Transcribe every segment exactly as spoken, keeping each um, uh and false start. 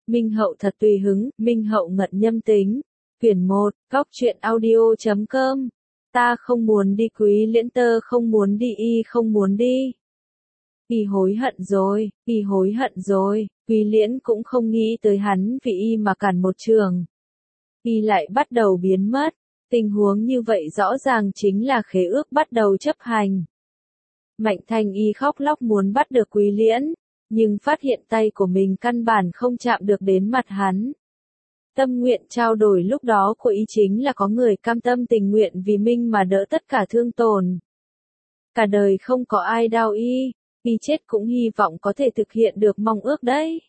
Minh Hậu thật tùy hứng, Minh Hậu ngận nhâm tính. Quyển một, góc truyện audio chấm com. Ta không muốn đi Quý Liễn, tơ không muốn đi, y không muốn đi. Y hối hận rồi, y hối hận rồi, Quý Liễn cũng không nghĩ tới hắn vì y mà cản một trường. Y lại bắt đầu biến mất, tình huống như vậy rõ ràng chính là khế ước bắt đầu chấp hành. Mạnh Thanh Y khóc lóc muốn bắt được Quý Liễn, nhưng phát hiện tay của mình căn bản không chạm được đến mặt hắn. Tâm nguyện trao đổi lúc đó của y chính là có người cam tâm tình nguyện vì Minh mà đỡ tất cả thương tổn. Cả đời không có ai đau y, y chết cũng hy vọng có thể thực hiện được mong ước đấy.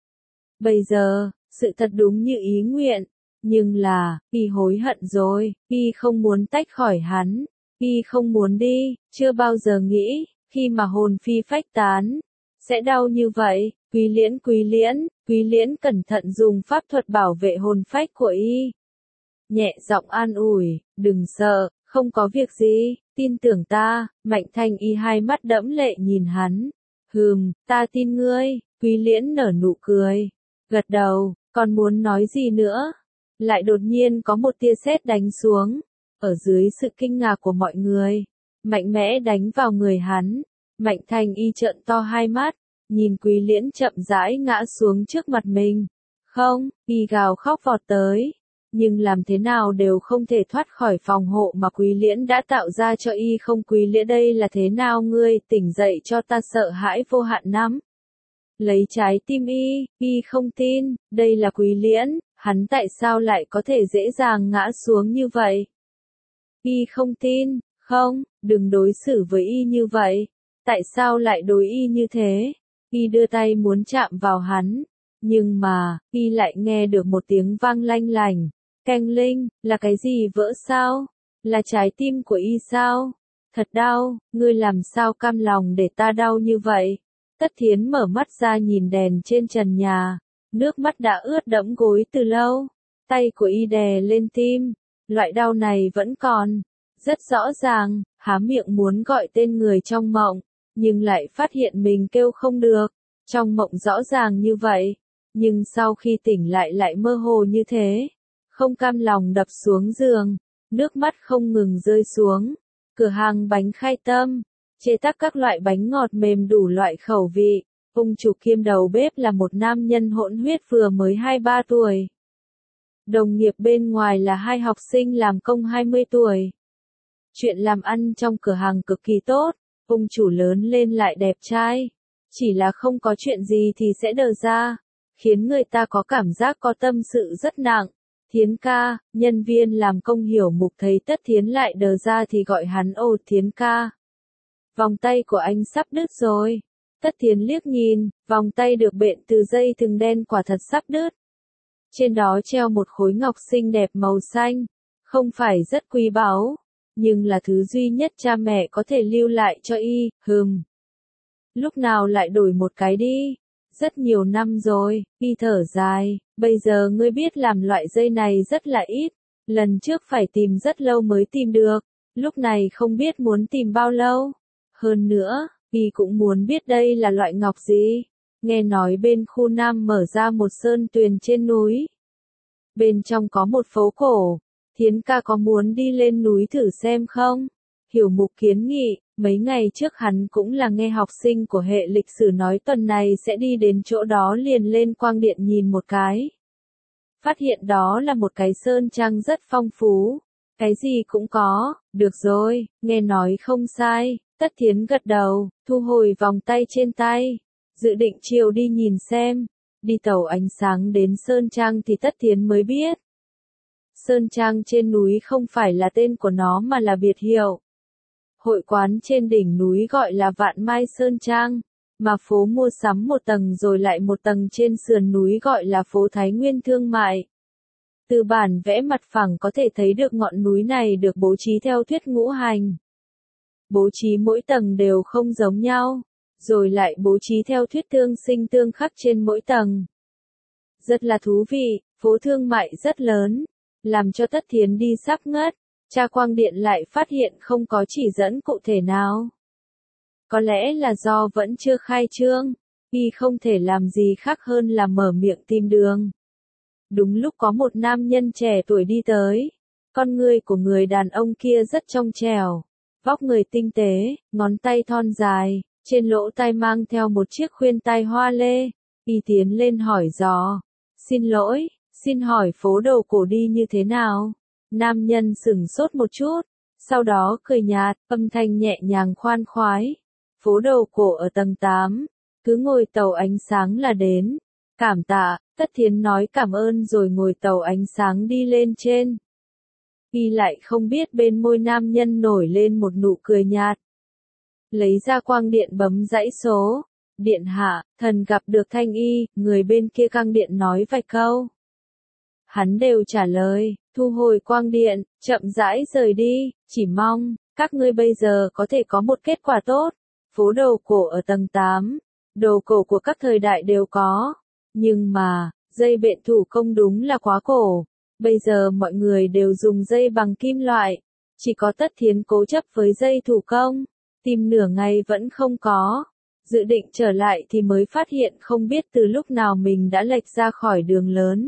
Bây giờ, sự thật đúng như ý nguyện, nhưng là, y hối hận rồi, y không muốn tách khỏi hắn, y không muốn đi, chưa bao giờ nghĩ, khi mà hồn phi phách tán, sẽ đau như vậy. Quý Liễn, Quý Liễn, Quý Liễn cẩn thận dùng pháp thuật bảo vệ hồn phách của y. Nhẹ giọng an ủi, đừng sợ, không có việc gì, tin tưởng ta. Mạnh Thanh Y hai mắt đẫm lệ nhìn hắn. Hừm, ta tin ngươi. Quý Liễn nở nụ cười, gật đầu, còn muốn nói gì nữa? Lại đột nhiên có một tia sét đánh xuống, ở dưới sự kinh ngạc của mọi người, mạnh mẽ đánh vào người hắn. Mạnh Thanh Y trợn to hai mắt, nhìn Quý Liễn chậm rãi ngã xuống trước mặt mình. Không, y gào khóc vọt tới, nhưng làm thế nào đều không thể thoát khỏi phòng hộ mà Quý Liễn đã tạo ra cho y. Không, Quý Liễn, đây là thế nào? Ngươi tỉnh dậy cho ta, sợ hãi vô hạn lắm. Lấy trái tim y, y không tin, đây là Quý Liễn, hắn tại sao lại có thể dễ dàng ngã xuống như vậy? Y không tin, không, đừng đối xử với y như vậy, tại sao lại đối y như thế? Y đưa tay muốn chạm vào hắn, nhưng mà, y lại nghe được một tiếng vang lanh lành, keng linh, là cái gì vỡ sao? Là trái tim của y sao? Thật đau, ngươi làm sao cam lòng để ta đau như vậy? Tất Thiến mở mắt ra nhìn đèn trên trần nhà, nước mắt đã ướt đẫm gối từ lâu, tay của y đè lên tim, loại đau này vẫn còn, rất rõ ràng, há miệng muốn gọi tên người trong mộng, nhưng lại phát hiện mình kêu không được, trong mộng rõ ràng như vậy, nhưng sau khi tỉnh lại lại mơ hồ như thế, không cam lòng đập xuống giường, nước mắt không ngừng rơi xuống. Cửa hàng bánh Khai Tâm, chế tác các loại bánh ngọt mềm đủ loại khẩu vị, ông chủ kiêm đầu bếp là một nam nhân hỗn huyết vừa mới hai mươi ba tuổi. Đồng nghiệp bên ngoài là hai học sinh làm công hai mươi tuổi. Chuyện làm ăn trong cửa hàng cực kỳ tốt, ông chủ lớn lên lại đẹp trai, chỉ là không có chuyện gì thì sẽ đờ ra, khiến người ta có cảm giác có tâm sự rất nặng. Thiến ca, nhân viên làm công hiểu mục thấy Tất Thiến lại đờ ra thì gọi hắn, ô Thiến ca. Vòng tay của anh sắp đứt rồi. Tất Thiến liếc nhìn, vòng tay được bện từ dây thừng đen quả thật sắp đứt. Trên đó treo một khối ngọc xinh đẹp màu xanh, không phải rất quý báu, nhưng là thứ duy nhất cha mẹ có thể lưu lại cho y. Hừm. Lúc nào lại đổi một cái đi? Rất nhiều năm rồi, y thở dài, bây giờ ngươi biết làm loại dây này rất là ít, lần trước phải tìm rất lâu mới tìm được, lúc này không biết muốn tìm bao lâu. Hơn nữa, y cũng muốn biết đây là loại ngọc gì, nghe nói bên khu Nam mở ra một sơn tuyền trên núi. Bên trong có một phố cổ, Thiến ca có muốn đi lên núi thử xem không? Hiểu Mục kiến nghị, mấy ngày trước hắn cũng là nghe học sinh của hệ lịch sử nói tuần này sẽ đi đến chỗ đó liền lên quang điện nhìn một cái. Phát hiện đó là một cái sơn trang rất phong phú, cái gì cũng có, được rồi, nghe nói không sai. Tất Thiến gật đầu, thu hồi vòng tay trên tay, dự định chiều đi nhìn xem. Đi tàu ánh sáng đến sơn trang thì Tất Thiến mới biết. Sơn trang trên núi không phải là tên của nó mà là biệt hiệu. Hội quán trên đỉnh núi gọi là Vạn Mai Sơn Trang, mà phố mua sắm một tầng rồi lại một tầng trên sườn núi gọi là phố Thái Nguyên Thương Mại. Từ bản vẽ mặt phẳng có thể thấy được ngọn núi này được bố trí theo thuyết ngũ hành. Bố trí mỗi tầng đều không giống nhau, rồi lại bố trí theo thuyết tương sinh tương khắc trên mỗi tầng. Rất là thú vị, phố thương mại rất lớn, làm cho Tất Thiến đi sắp ngất. Tra quang điện lại phát hiện không có chỉ dẫn cụ thể nào. Có lẽ là do vẫn chưa khai trương, Y không thể làm gì khác hơn là mở miệng tìm đường. Đúng lúc có một nam nhân trẻ tuổi đi tới. Con người của người đàn ông kia rất trong trẻo. Vóc người tinh tế, ngón tay thon dài, trên lỗ tai mang theo một chiếc khuyên tai hoa lê. Y tiến lên hỏi dò. Xin lỗi, xin hỏi phố đầu cổ đi như thế nào? Nam nhân sửng sốt một chút, sau đó cười nhạt, âm thanh nhẹ nhàng khoan khoái. Phố đầu cổ ở tầng tám, cứ ngồi tàu ánh sáng là đến. Cảm tạ, Tất Thiến nói cảm ơn rồi ngồi tàu ánh sáng đi lên trên. Y lại không biết bên môi nam nhân nổi lên một nụ cười nhạt. Lấy ra quang điện bấm dãy số. Điện hạ, thần gặp được Thanh Y, người bên kia căng điện nói vài câu. Hắn đều trả lời, thu hồi quang điện, chậm rãi rời đi, chỉ mong, các ngươi bây giờ có thể có một kết quả tốt. Phố đầu cổ ở tầng tám, đồ cổ của các thời đại đều có. Nhưng mà, dây bện thủ công đúng là quá cổ. Bây giờ mọi người đều dùng dây bằng kim loại. Chỉ có Tất Thiến cố chấp với dây thủ công. Tìm nửa ngày vẫn không có. Dự định trở lại thì mới phát hiện không biết từ lúc nào mình đã lệch ra khỏi đường lớn.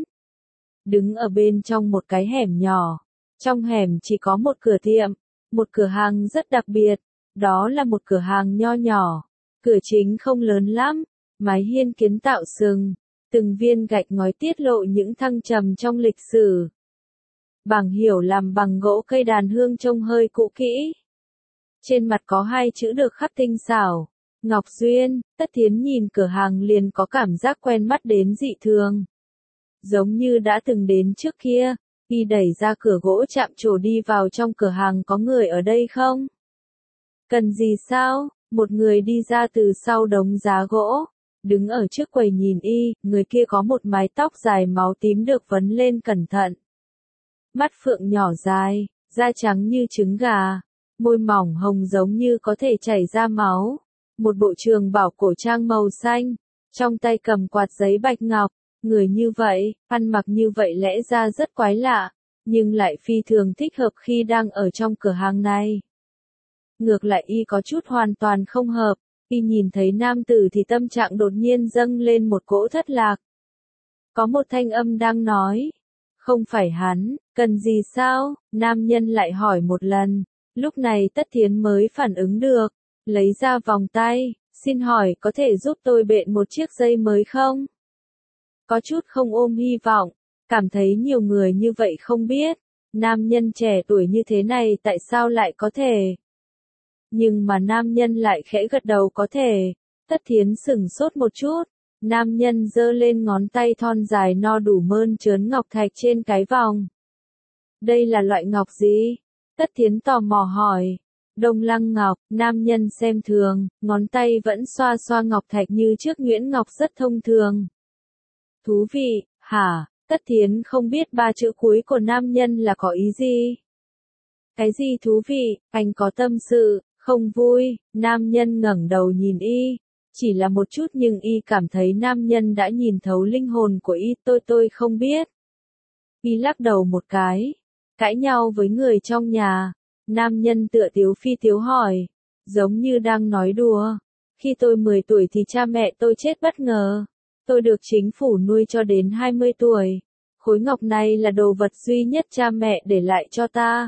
Đứng ở bên trong một cái hẻm nhỏ. Trong hẻm chỉ có một cửa tiệm. Một cửa hàng rất đặc biệt. Đó là một cửa hàng nho nhỏ. Cửa chính không lớn lắm. Mái hiên kiến tạo sừng. Từng viên gạch ngói tiết lộ những thăng trầm trong lịch sử. Bảng hiệu làm bằng gỗ cây đàn hương trông hơi cũ kỹ. Trên mặt có hai chữ được khắc tinh xảo. Ngọc Duyên. Tất Thiến nhìn cửa hàng liền có cảm giác quen mắt đến dị thường. Giống như đã từng đến trước kia. Y đẩy ra cửa gỗ chạm trổ đi vào trong cửa hàng. Có người ở đây không? Cần gì sao? Một người đi ra từ sau đống giá gỗ. Đứng ở trước quầy nhìn Y, người kia có một mái tóc dài máu tím được vấn lên cẩn thận. Mắt phượng nhỏ dài, da trắng như trứng gà, môi mỏng hồng giống như có thể chảy ra máu. Một bộ trường bảo cổ trang màu xanh, trong tay cầm quạt giấy bạch ngọc. Người như vậy, ăn mặc như vậy lẽ ra rất quái lạ, nhưng lại phi thường thích hợp khi đang ở trong cửa hàng này. Ngược lại Y có chút hoàn toàn không hợp. Y nhìn thấy nam tử thì tâm trạng đột nhiên dâng lên một cỗ thất lạc. Có một thanh âm đang nói. Không phải hắn, cần gì sao? Nam nhân lại hỏi một lần. Lúc này Tất Thiến mới phản ứng được. Lấy ra vòng tay. Xin hỏi có thể giúp tôi bện một chiếc dây mới không? Có chút không ôm hy vọng. Cảm thấy nhiều người như vậy không biết. Nam nhân trẻ tuổi như thế này tại sao lại có thể? Nhưng mà nam nhân lại khẽ gật đầu có thể. Tất Thiến sửng sốt một chút. Nam nhân giơ lên ngón tay thon dài no đủ mơn trớn ngọc thạch trên cái vòng. Đây là loại ngọc gì? Tất Thiến tò mò hỏi. Đông Lăng ngọc. Nam nhân xem thường, ngón tay vẫn xoa xoa ngọc thạch như trước. Nguyễn ngọc rất thông thường. Thú vị, hả? Tất Thiến không biết ba chữ cuối của nam nhân là có ý gì. Cái gì thú vị? Anh có tâm sự? Không vui. Nam nhân ngẩng đầu nhìn Y. Chỉ là một chút nhưng Y cảm thấy nam nhân đã nhìn thấu linh hồn của Y. Tôi tôi không biết. Y lắc đầu một cái. Cãi nhau với người trong nhà. Nam nhân tựa tiếu phi tiếu hỏi. Giống như đang nói đùa. Khi tôi mười tuổi thì cha mẹ tôi chết bất ngờ. Tôi được chính phủ nuôi cho đến hai mươi tuổi. Khối ngọc này là đồ vật duy nhất cha mẹ để lại cho ta.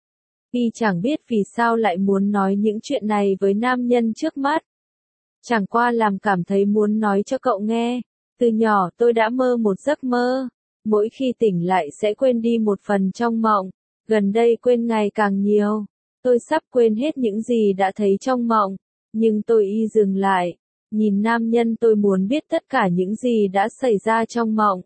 Y chẳng biết vì sao lại muốn nói những chuyện này với nam nhân trước mắt. Chẳng qua làm cảm thấy muốn nói cho cậu nghe. Từ nhỏ tôi đã mơ một giấc mơ. Mỗi khi tỉnh lại sẽ quên đi một phần trong mộng. Gần đây quên ngày càng nhiều. Tôi sắp quên hết những gì đã thấy trong mộng. Nhưng tôi Y dừng lại. Nhìn nam nhân tôi muốn biết tất cả những gì đã xảy ra trong mộng.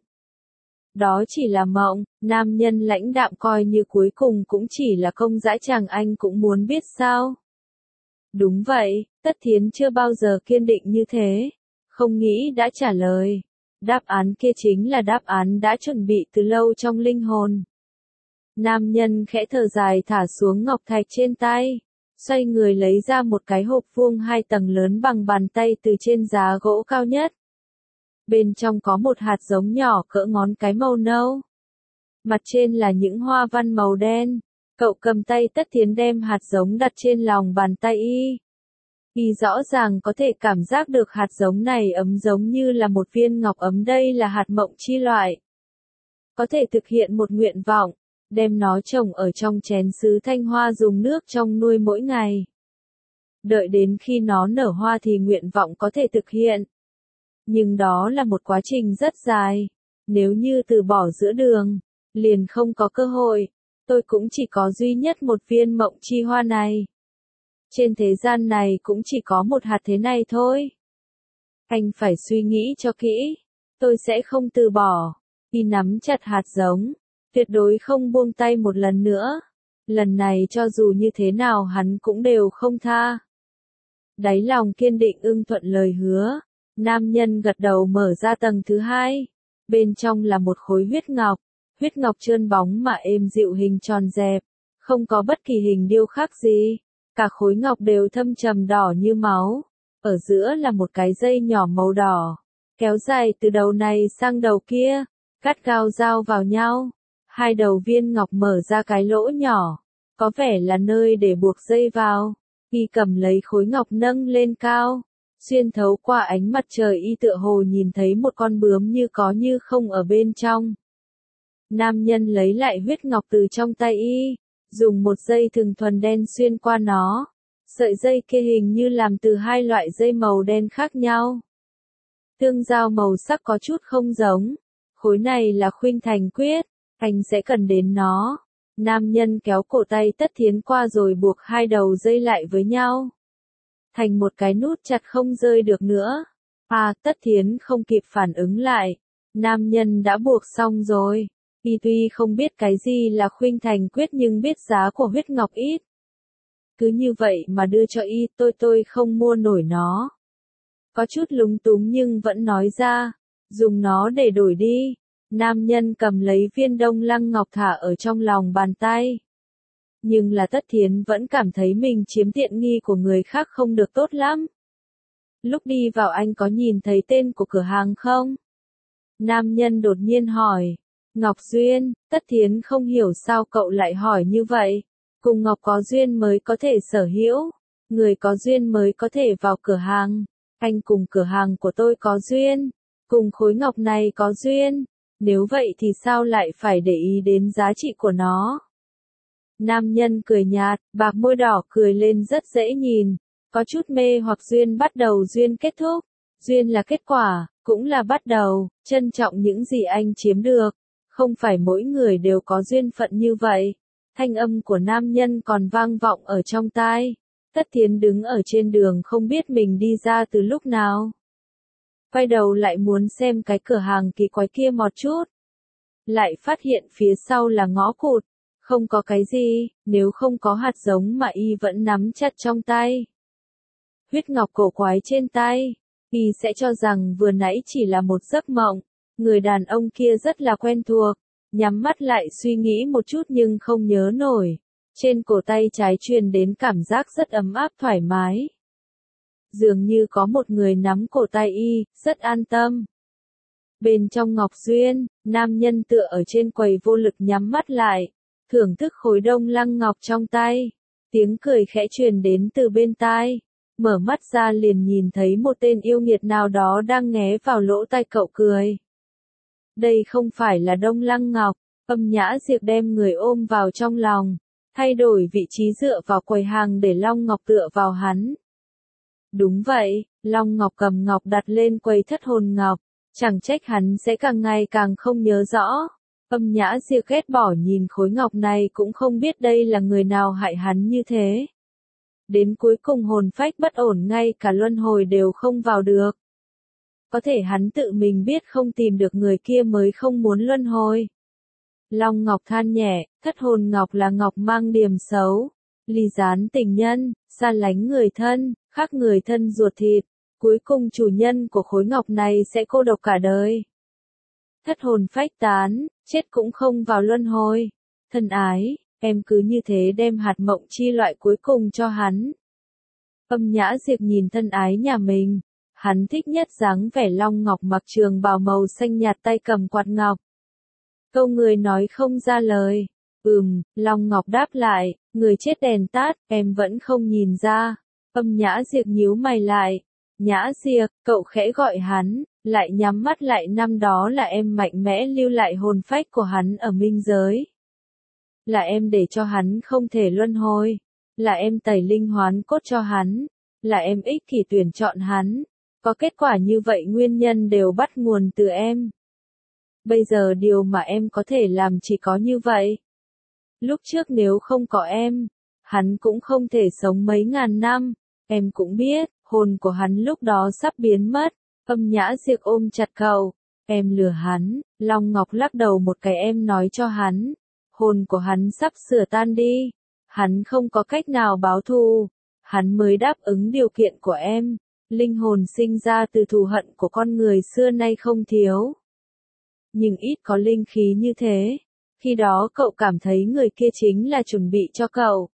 Đó chỉ là mộng, nam nhân lãnh đạm coi như cuối cùng cũng chỉ là công dã chàng anh cũng muốn biết sao. Đúng vậy, Tất Thiến chưa bao giờ kiên định như thế. Không nghĩ đã trả lời. Đáp án kia chính là đáp án đã chuẩn bị từ lâu trong linh hồn. Nam nhân khẽ thở dài thả xuống ngọc thạch trên tay. Xoay người lấy ra một cái hộp vuông hai tầng lớn bằng bàn tay từ trên giá gỗ cao nhất. Bên trong có một hạt giống nhỏ cỡ ngón cái màu nâu. Mặt trên là những hoa văn màu đen. Cậu cầm tay Tất Thiến đem hạt giống đặt trên lòng bàn tay Y. Y rõ ràng có thể cảm giác được hạt giống này ấm giống như là một viên ngọc ấm, đây là hạt mộng chi loại. Có thể thực hiện một nguyện vọng, đem nó trồng ở trong chén sứ thanh hoa dùng nước trong nuôi mỗi ngày. Đợi đến khi nó nở hoa thì nguyện vọng có thể thực hiện. Nhưng đó là một quá trình rất dài. Nếu như từ bỏ giữa đường, liền không có cơ hội. Tôi cũng chỉ có duy nhất một viên mộng chi hoa này. Trên thế gian này cũng chỉ có một hạt thế này thôi. Anh phải suy nghĩ cho kỹ. Tôi sẽ không từ bỏ. Y nắm chặt hạt giống. Tuyệt đối không buông tay một lần nữa. Lần này cho dù như thế nào hắn cũng đều không tha. Đáy lòng kiên định ưng thuận lời hứa. Nam nhân gật đầu mở ra tầng thứ hai. Bên trong là một khối huyết ngọc. Huyết ngọc trơn bóng mà êm dịu, hình tròn dẹp. Không có bất kỳ hình điêu khắc gì. Cả khối ngọc đều thâm trầm đỏ như máu. Ở giữa là một cái dây nhỏ màu đỏ. Kéo dài từ đầu này sang đầu kia. Cắt gao giao vào nhau. Hai đầu viên ngọc mở ra cái lỗ nhỏ. Có vẻ là nơi để buộc dây vào. Y cầm lấy khối ngọc nâng lên cao. Xuyên thấu qua ánh mặt trời y tựa hồ nhìn thấy một con bướm như có như không ở bên trong. Nam nhân lấy lại huyết ngọc từ trong tay y. Dùng một dây thừng thuần đen xuyên qua nó. Sợi dây kia hình như làm từ hai loại dây màu đen khác nhau. Tương giao màu sắc có chút không giống. Khối này là khuynh thành quyết. Anh sẽ cần đến nó. Nam nhân kéo cổ tay Tất Thiến qua rồi buộc hai đầu dây lại với nhau. Thành một cái nút chặt không rơi được nữa. À, Tất Thiến không kịp phản ứng lại. Nam nhân đã buộc xong rồi. Y tuy không biết cái gì là khuynh thành quyết nhưng biết giá của huyết ngọc ít. Cứ như vậy mà đưa cho y, tôi tôi không mua nổi nó. Có chút lúng túng nhưng vẫn nói ra. Dùng nó để đổi đi. Nam nhân cầm lấy viên đông lăng ngọc thả ở trong lòng bàn tay. Nhưng là Tất Thiến vẫn cảm thấy mình chiếm tiện nghi của người khác không được tốt lắm. Lúc đi vào anh có nhìn thấy tên của cửa hàng không? Nam nhân đột nhiên hỏi. Ngọc Duyên. Tất Thiến không hiểu sao cậu lại hỏi như vậy. Cùng Ngọc có duyên mới có thể sở hữu. Người có duyên mới có thể vào cửa hàng. Anh cùng cửa hàng của tôi có duyên. Cùng khối ngọc này có duyên. Nếu vậy thì sao lại phải để ý đến giá trị của nó? Nam nhân cười nhạt, bạc môi đỏ cười lên rất dễ nhìn. Có chút mê hoặc duyên bắt đầu, duyên kết thúc. Duyên là kết quả, cũng là bắt đầu. Trân trọng những gì anh chiếm được. Không phải mỗi người đều có duyên phận như vậy. Thanh âm của nam nhân còn vang vọng ở trong tai. Tất Thiến đứng ở trên đường không biết mình đi ra từ lúc nào. Quay đầu lại muốn xem cái cửa hàng kỳ quái kia một chút. Lại phát hiện phía sau là ngõ cụt. Không có cái gì, nếu không có hạt giống mà y vẫn nắm chặt trong tay. Huyết ngọc cổ quái trên tay. Y sẽ cho rằng vừa nãy chỉ là một giấc mộng. Người đàn ông kia rất là quen thuộc. Nhắm mắt lại suy nghĩ một chút nhưng không nhớ nổi. Trên cổ tay trái truyền đến cảm giác rất ấm áp thoải mái. Dường như có một người nắm cổ tay y, rất an tâm. Bên trong Ngọc Duyên, nam nhân tựa ở trên quầy vô lực nhắm mắt lại. Thưởng thức khối đông lăng ngọc trong tay. Tiếng cười khẽ truyền đến từ bên tai. Mở mắt ra liền nhìn thấy một tên yêu nghiệt nào đó đang nghé vào lỗ tai cậu cười. Đây không phải là đông lăng ngọc. Âm Nhã Diệp đem người ôm vào trong lòng. Thay đổi vị trí dựa vào quầy hàng để Long Ngọc tựa vào hắn. Đúng vậy, Long Ngọc cầm ngọc đặt lên quầy thất hồn ngọc. Chẳng trách hắn sẽ càng ngày càng không nhớ rõ. Âm Nhã Diệp ghét bỏ nhìn khối ngọc này cũng không biết đây là người nào hại hắn như thế. Đến cuối cùng hồn phách bất ổn, ngay cả luân hồi đều không vào được. Có thể hắn tự mình biết không tìm được người kia mới không muốn luân hồi. Long Ngọc than nhẹ, thất hồn ngọc là ngọc mang điểm xấu. Ly gián tình nhân, xa lánh người thân, khác người thân ruột thịt. Cuối cùng chủ nhân của khối ngọc này sẽ cô độc cả đời. Thất hồn phách tán, chết cũng không vào luân hồi. Thân ái, em cứ như thế đem hạt mộng chi loại cuối cùng cho hắn. Âm Nhã Diệp nhìn thân ái nhà mình. Hắn thích nhất dáng vẻ Long Ngọc mặc trường bào màu xanh nhạt, tay cầm quạt ngọc. Câu người nói không ra lời. Ừm, Long Ngọc đáp lại, người chết đèn tắt, em vẫn không nhìn ra. Âm Nhã Diệp nhíu mày lại. Nhã Diệp, cậu khẽ gọi hắn, lại nhắm mắt lại, năm đó là em mạnh mẽ lưu lại hồn phách của hắn ở minh giới. Là em để cho hắn không thể luân hồi. Là em tẩy linh hoán cốt cho hắn. Là em ích kỷ tuyển chọn hắn. Có kết quả như vậy nguyên nhân đều bắt nguồn từ em. Bây giờ điều mà em có thể làm chỉ có như vậy. Lúc trước nếu không có em, hắn cũng không thể sống mấy ngàn năm. Em cũng biết, hồn của hắn lúc đó sắp biến mất. Âm Nhã Diệp ôm chặt cậu. Em lừa hắn. Long Ngọc lắc đầu một cái, em nói cho hắn. Hồn của hắn sắp sửa tan đi. Hắn không có cách nào báo thù. Hắn mới đáp ứng điều kiện của em. Linh hồn sinh ra từ thù hận của con người xưa nay không thiếu. Nhưng ít có linh khí như thế. Khi đó cậu cảm thấy người kia chính là chuẩn bị cho cậu.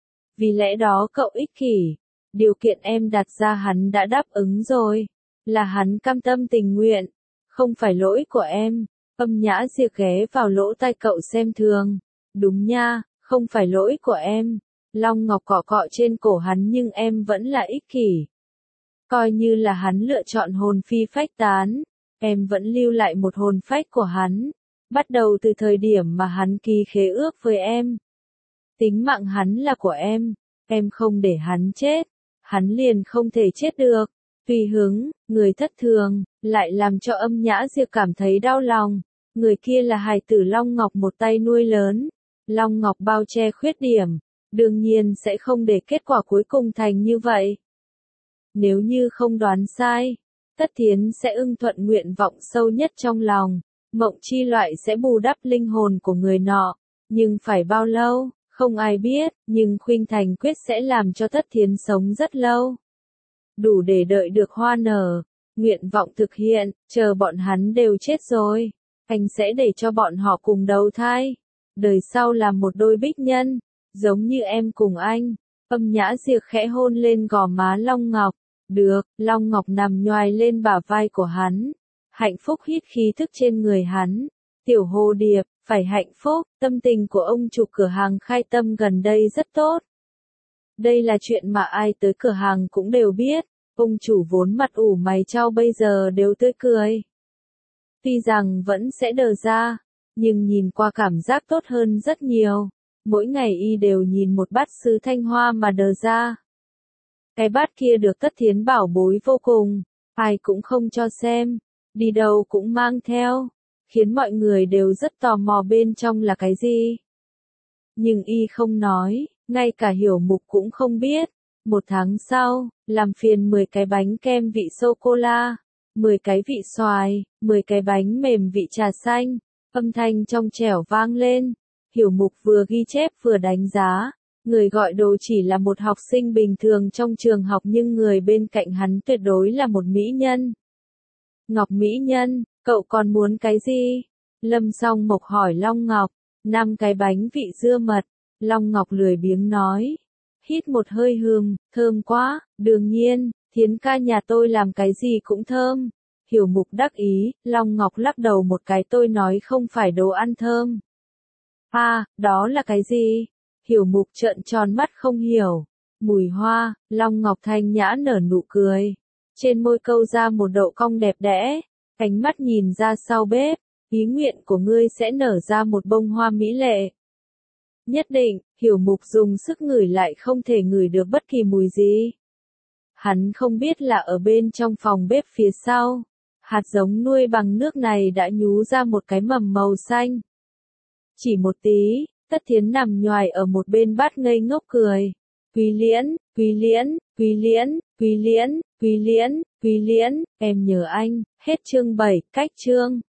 Vì lẽ đó cậu ích kỷ. Điều kiện em đặt ra hắn đã đáp ứng rồi. Là hắn cam tâm tình nguyện. Không phải lỗi của em. Âm Nhã Diệp ghé vào lỗ tai cậu xem thường. Đúng nha, không phải lỗi của em. Long Ngọc cọ cọ trên cổ hắn, nhưng em vẫn là ích kỷ. Coi như là hắn lựa chọn hồn phi phách tán. Em vẫn lưu lại một hồn phách của hắn. Bắt đầu từ thời điểm mà hắn ký khế ước với em. Tính mạng hắn là của em. Em không để hắn chết. Hắn liền không thể chết được. Tùy hứng, người thất thường, lại làm cho Âm Nhã Diệp cảm thấy đau lòng. Người kia là hài tử Long Ngọc một tay nuôi lớn. Long Ngọc bao che khuyết điểm. Đương nhiên sẽ không để kết quả cuối cùng thành như vậy. Nếu như không đoán sai, Tất Thiến sẽ ưng thuận nguyện vọng sâu nhất trong lòng. Mộng chi loại sẽ bù đắp linh hồn của người nọ. Nhưng phải bao lâu, không ai biết, nhưng Khuynh Thành quyết sẽ làm cho Tất Thiến sống rất lâu. Đủ để đợi được hoa nở, nguyện vọng thực hiện, chờ bọn hắn đều chết rồi. Anh sẽ để cho bọn họ cùng đầu thai. Đời sau là một đôi bích nhân, giống như em cùng anh. Âm Nhã Diệp khẽ hôn lên gò má Long Ngọc. Được, Long Ngọc nằm nhoài lên bả vai của hắn. Hạnh phúc hít khí thức trên người hắn. Tiểu Hồ Điệp, phải hạnh phúc, tâm tình của ông chủ cửa hàng Khai Tâm gần đây rất tốt. Đây là chuyện mà ai tới cửa hàng cũng đều biết. Ông chủ vốn mặt ủ mày chau bây giờ đều tươi cười. Tuy rằng vẫn sẽ đờ ra, nhưng nhìn qua cảm giác tốt hơn rất nhiều. Mỗi ngày y đều nhìn một bát sứ thanh hoa mà đờ ra. Cái bát kia được Tất Thiến bảo bối vô cùng, ai cũng không cho xem, đi đâu cũng mang theo, khiến mọi người đều rất tò mò bên trong là cái gì. Nhưng y không nói, ngay cả Hiểu Mục cũng không biết. Một tháng sau, làm phiền mười cái bánh kem vị sô-cô-la, mười cái vị xoài, mười cái bánh mềm vị trà xanh. Âm thanh trong trẻo vang lên. Hiểu Mục vừa ghi chép vừa đánh giá. Người gọi đồ chỉ là một học sinh bình thường trong trường học, nhưng người bên cạnh hắn tuyệt đối là một mỹ nhân. Ngọc mỹ nhân, cậu còn muốn cái gì? Lâm Song Mộc hỏi Long Ngọc. Năm cái bánh vị dưa mật. Long Ngọc lười biếng nói. Hít một hơi hương, thơm quá, đương nhiên, Thiến ca nhà tôi làm cái gì cũng thơm. Hiểu Mục đắc ý, Long Ngọc lắc đầu một cái, tôi nói không phải đồ ăn thơm. À, đó là cái gì? Hiểu Mục trợn tròn mắt không hiểu. Mùi hoa. Long Ngọc thanh nhã nở nụ cười. Trên môi câu ra một độ cong đẹp đẽ. Ánh mắt nhìn ra sau bếp. Ý nguyện của ngươi sẽ nở ra một bông hoa mỹ lệ. Nhất định, Hiểu Mục dùng sức ngửi lại không thể ngửi được bất kỳ mùi gì. Hắn không biết là ở bên trong phòng bếp phía sau, hạt giống nuôi bằng nước này đã nhú ra một cái mầm màu xanh. Chỉ một tí, Tất Thiến nằm nhoài ở một bên bát ngây ngốc cười. Quý Liễn, Quý Liễn, Quý Liễn, Quý Liễn, Quý Liễn, Quý Liễn, em nhớ anh. Hết chương bảy, cách chương.